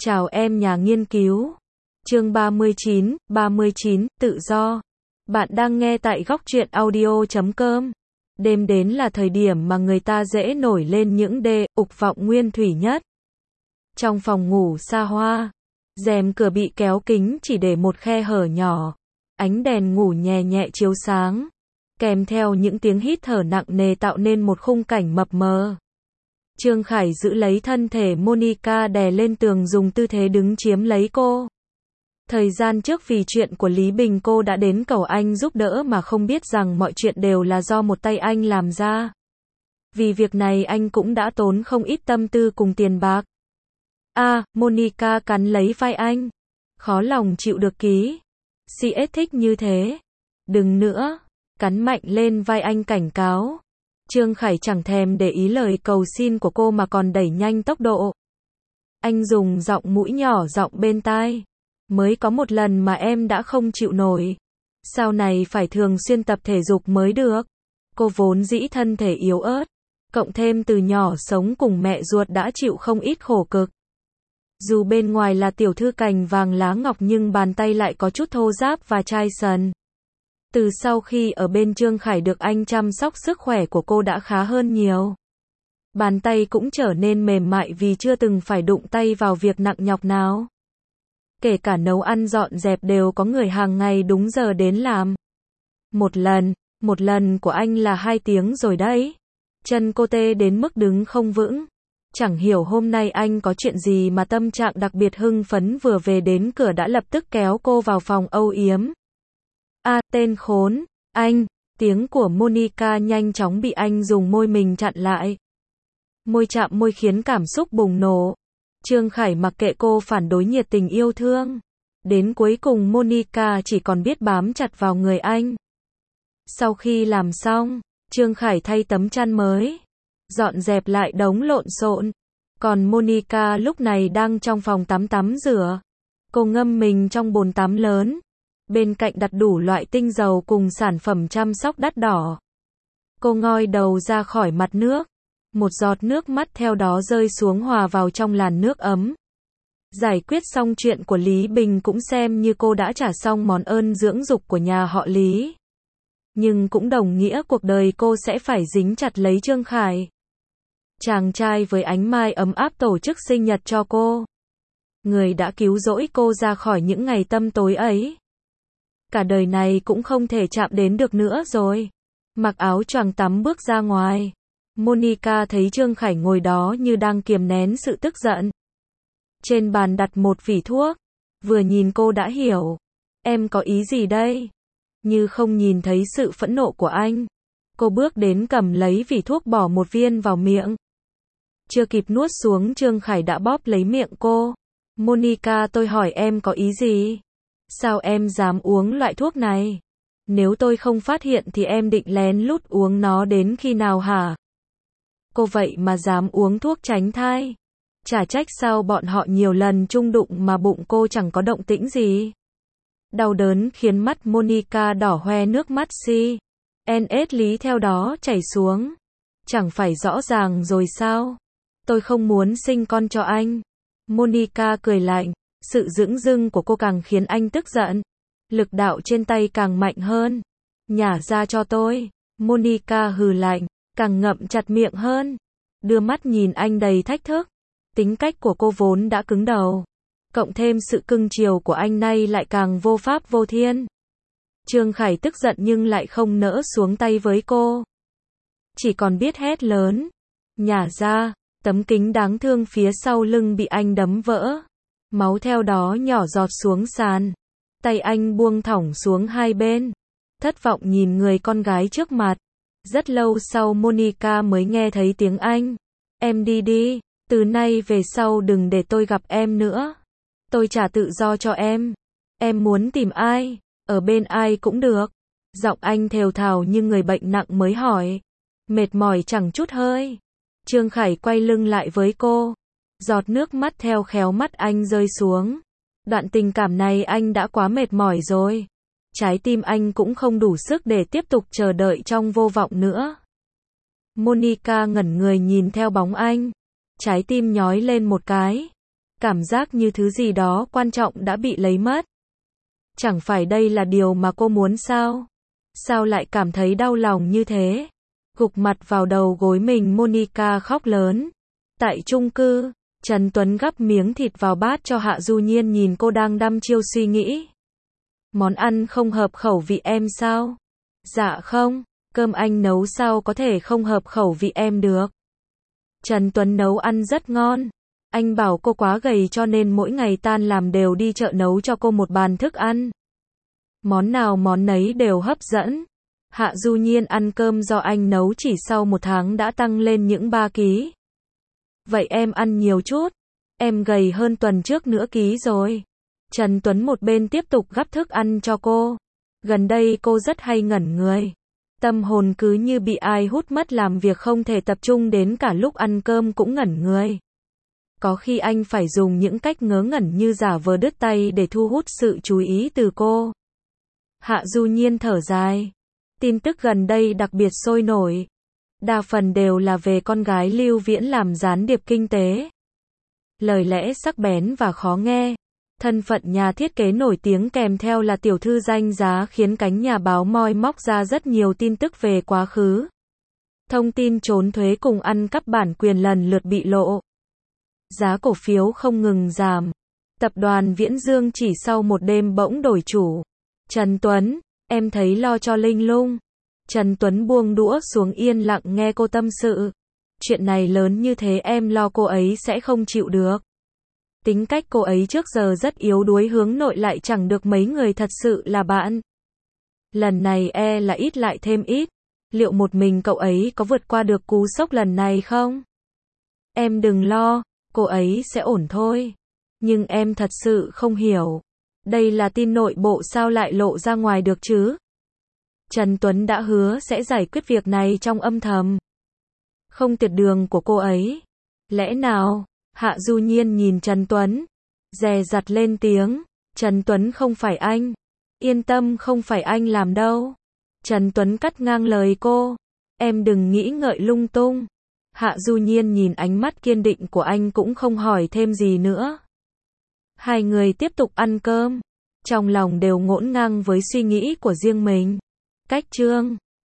Chào em nhà nghiên cứu. Chương 39, tự do. Bạn đang nghe tại góc truyện audio.com. Đêm đến là thời điểm mà người ta dễ nổi lên những ục vọng nguyên thủy nhất. Trong phòng ngủ xa hoa, rèm cửa bị kéo kính chỉ để một khe hở nhỏ. Ánh đèn ngủ nhẹ nhẹ chiếu sáng, kèm theo những tiếng hít thở nặng nề tạo nên một khung cảnh mập mờ. Trương Khải giữ lấy thân thể Monica đè lên tường dùng tư thế đứng chiếm lấy cô. Thời gian trước vì chuyện của Lý Bình cô đã đến cầu anh giúp đỡ mà không biết rằng mọi chuyện đều là do một tay anh làm ra. Vì việc này anh cũng đã tốn không ít tâm tư cùng tiền bạc. Monica cắn lấy vai anh. Khó lòng chịu được ký. CS thích như thế. Đừng nữa. Cắn mạnh lên vai anh cảnh cáo. Trương Khải chẳng thèm để ý lời cầu xin của cô mà còn đẩy nhanh tốc độ. Anh dùng giọng mũi nhỏ giọng bên tai. Mới có một lần mà em đã không chịu nổi. Sau này phải thường xuyên tập thể dục mới được. Cô vốn dĩ thân thể yếu ớt. Cộng thêm từ nhỏ sống cùng mẹ ruột đã chịu không ít khổ cực. Dù bên ngoài là tiểu thư cành vàng lá ngọc nhưng bàn tay lại có chút thô ráp và chai sần. Từ sau khi ở bên Trương Khải được anh chăm sóc sức khỏe của cô đã khá hơn nhiều. Bàn tay cũng trở nên mềm mại vì chưa từng phải đụng tay vào việc nặng nhọc nào. Kể cả nấu ăn dọn dẹp đều có người hàng ngày đúng giờ đến làm. Một lần của anh là 2 tiếng rồi đấy. Chân cô tê đến mức đứng không vững. Chẳng hiểu hôm nay anh có chuyện gì mà tâm trạng đặc biệt hưng phấn, vừa về đến cửa đã lập tức kéo cô vào phòng âu yếm. Tên khốn, anh, tiếng của Monica nhanh chóng bị anh dùng môi mình chặn lại. Môi chạm môi khiến cảm xúc bùng nổ. Trương Khải mặc kệ cô phản đối nhiệt tình yêu thương. Đến cuối cùng Monica chỉ còn biết bám chặt vào người anh. Sau khi làm xong, Trương Khải thay tấm chăn mới, dọn dẹp lại đống lộn xộn. Còn Monica lúc này đang trong phòng tắm rửa. Cô ngâm mình trong bồn tắm lớn. Bên cạnh đặt đủ loại tinh dầu cùng sản phẩm chăm sóc đắt đỏ. Cô ngoi đầu ra khỏi mặt nước. Một giọt nước mắt theo đó rơi xuống hòa vào trong làn nước ấm. Giải quyết xong chuyện của Lý Bình cũng xem như cô đã trả xong món ơn dưỡng dục của nhà họ Lý. Nhưng cũng đồng nghĩa cuộc đời cô sẽ phải dính chặt lấy Trương Khải. Chàng trai với ánh mai ấm áp tổ chức sinh nhật cho cô. Người đã cứu rỗi cô ra khỏi những ngày tăm tối ấy. Cả đời này cũng không thể chạm đến được nữa rồi. Mặc áo choàng tắm bước ra ngoài. Monica thấy Trương Khải ngồi đó như đang kiềm nén sự tức giận. Trên bàn đặt một vỉ thuốc. Vừa nhìn cô đã hiểu. Em có ý gì đây? Như không nhìn thấy sự phẫn nộ của anh. Cô bước đến cầm lấy vỉ thuốc bỏ một viên vào miệng. Chưa kịp nuốt xuống Trương Khải đã bóp lấy miệng cô. Monica, tôi hỏi em có ý gì? Sao em dám uống loại thuốc này? Nếu tôi không phát hiện thì em định lén lút uống nó đến khi nào hả? Cô vậy mà dám uống thuốc tránh thai. Chả trách sao bọn họ nhiều lần chung đụng mà bụng cô chẳng có động tĩnh gì. Đau đớn khiến mắt Monica đỏ hoe, nước mắt CNS lý theo đó chảy xuống. Chẳng phải rõ ràng rồi sao? Tôi không muốn sinh con cho anh. Monica cười lạnh. Sự dửng dưng của cô càng khiến anh tức giận. Lực đạo trên tay càng mạnh hơn. Nhả ra cho tôi. Monica hừ lạnh, càng ngậm chặt miệng hơn. Đưa mắt nhìn anh đầy thách thức. Tính cách của cô vốn đã cứng đầu. Cộng thêm sự cưng chiều của anh nay lại càng vô pháp vô thiên. Trương Khải tức giận nhưng lại không nỡ xuống tay với cô. Chỉ còn biết hét lớn. Nhả ra. Tấm kính đáng thương phía sau lưng bị anh đấm vỡ. Máu theo đó nhỏ giọt xuống sàn. Tay anh buông thõng xuống hai bên. Thất vọng nhìn người con gái trước mặt. Rất lâu sau Monica mới nghe thấy tiếng anh. Em đi đi. Từ nay về sau đừng để tôi gặp em nữa. Tôi trả tự do cho em. Em muốn tìm ai? Ở bên ai cũng được. Giọng anh thều thào như người bệnh nặng mới hỏi. Mệt mỏi chẳng chút hơi. Trương Khải quay lưng lại với cô. Giọt nước mắt theo khéo mắt anh rơi xuống. Đoạn tình cảm này anh đã quá mệt mỏi rồi. Trái tim anh cũng không đủ sức để tiếp tục chờ đợi trong vô vọng nữa. Monica ngẩn người nhìn theo bóng anh. Trái tim nhói lên một cái. Cảm giác như thứ gì đó quan trọng đã bị lấy mất. Chẳng phải đây là điều mà cô muốn sao? Sao lại cảm thấy đau lòng như thế? Gục mặt vào đầu gối mình, Monica khóc lớn. Tại chung cư, Trần Tuấn gắp miếng thịt vào bát cho Hạ Du Nhiên, nhìn cô đang đăm chiêu suy nghĩ. Món ăn không hợp khẩu vị em sao? Dạ không, cơm anh nấu sao có thể không hợp khẩu vị em được. Trần Tuấn nấu ăn rất ngon. Anh bảo cô quá gầy cho nên mỗi ngày tan làm đều đi chợ nấu cho cô một bàn thức ăn. Món nào món nấy đều hấp dẫn. Hạ Du Nhiên ăn cơm do anh nấu chỉ sau 1 tháng đã tăng lên những 3 ký. Vậy em ăn nhiều chút. Em gầy hơn tuần trước nửa ký rồi. Trần Tuấn một bên tiếp tục gắp thức ăn cho cô. Gần đây cô rất hay ngẩn người. Tâm hồn cứ như bị ai hút mất, làm việc không thể tập trung, đến cả lúc ăn cơm cũng ngẩn người. Có khi anh phải dùng những cách ngớ ngẩn như giả vờ đứt tay để thu hút sự chú ý từ cô. Hạ Du Nhiên thở dài. Tin tức gần đây đặc biệt sôi nổi. Đa phần đều là về con gái Lưu Viễn làm gián điệp kinh tế. Lời lẽ sắc bén và khó nghe. Thân phận nhà thiết kế nổi tiếng kèm theo là tiểu thư danh giá khiến cánh nhà báo moi móc ra rất nhiều tin tức về quá khứ. Thông tin trốn thuế cùng ăn cắp bản quyền lần lượt bị lộ. Giá cổ phiếu không ngừng giảm. Tập đoàn Viễn Dương chỉ sau một đêm bỗng đổi chủ. Trần Tuấn, em thấy lo cho Linh Lung. Trần Tuấn buông đũa xuống, yên lặng nghe cô tâm sự. Chuyện này lớn như thế em lo cô ấy sẽ không chịu được. Tính cách cô ấy trước giờ rất yếu đuối, hướng nội, lại chẳng được mấy người thật sự là bạn. Lần này là ít lại thêm ít. Liệu một mình cậu ấy có vượt qua được cú sốc lần này không? Em đừng lo, cô ấy sẽ ổn thôi. Nhưng em thật sự không hiểu. Đây là tin nội bộ sao lại lộ ra ngoài được chứ? Trần Tuấn đã hứa sẽ giải quyết việc này trong âm thầm. Không tiệt đường của cô ấy. Lẽ nào? Hạ Du Nhiên nhìn Trần Tuấn, dè dặt lên tiếng. Trần Tuấn, không phải anh. Yên tâm, không phải anh làm đâu. Trần Tuấn cắt ngang lời cô. Em đừng nghĩ ngợi lung tung. Hạ Du Nhiên nhìn ánh mắt kiên định của anh cũng không hỏi thêm gì nữa. Hai người tiếp tục ăn cơm. Trong lòng đều ngổn ngang với suy nghĩ của riêng mình. Cách chương